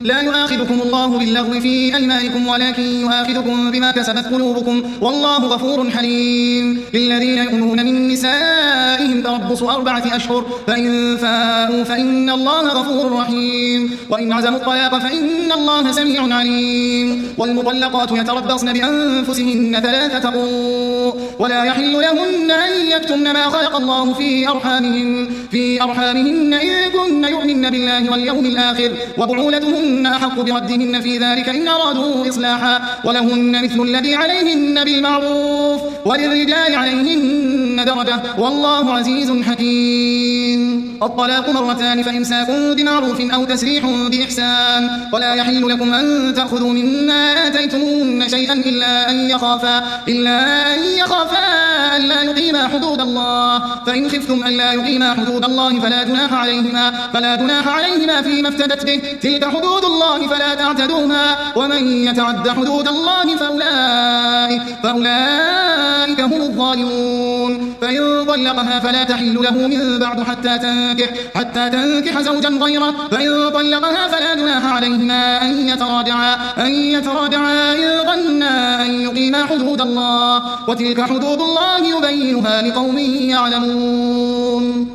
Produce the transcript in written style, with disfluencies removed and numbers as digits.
لا يؤاخذكم الله باللغو في أيمانكم ولكن يؤاخذكم بما كسبت قلوبكم والله غفور حليم. للذين يؤلون من نسائهم تربص 4 أشهر فإن فاءوا فإن الله غفور رحيم. وإن عزموا الطلاق فإن الله سميع عليم. والمطلقات يتربصن بأنفسهن 3 قروء ولا يحل لهن أن يكتمن ما خلق الله في أرحامهن إن كن يؤمن بالله واليوم الآخر وبعولتهن أحق بردهن في ذلك إن أرادوا إصلاحا ولهن مثل الذي عليهن بالمعروف وللرجال عليهن درجة والله عزيز حكيم. الطلاق 2 فإمساك بمعروف أو تسريح بإحسان. ولا يحل لكم أن تأخذوا مما آتيتموهن شيئا إلا أن يخافا ألا يقيما حدود الله فإن خفتم ألا يقيما حدود الله فلا جناح عليهما فيما افتدت به تلك حدود الله فلا تعتدوها ومن يتعد حدود الله فأولئك هم الظالمون. فإن طلقها فلا تحل له من بعد حتى تنكح زوجا غيره. فإن طلقها فلا جناح عليهما أن يتراجعا إن ظنا أن يقيما حدود الله وتلك حدود الله يبينها لقوم يعلمون.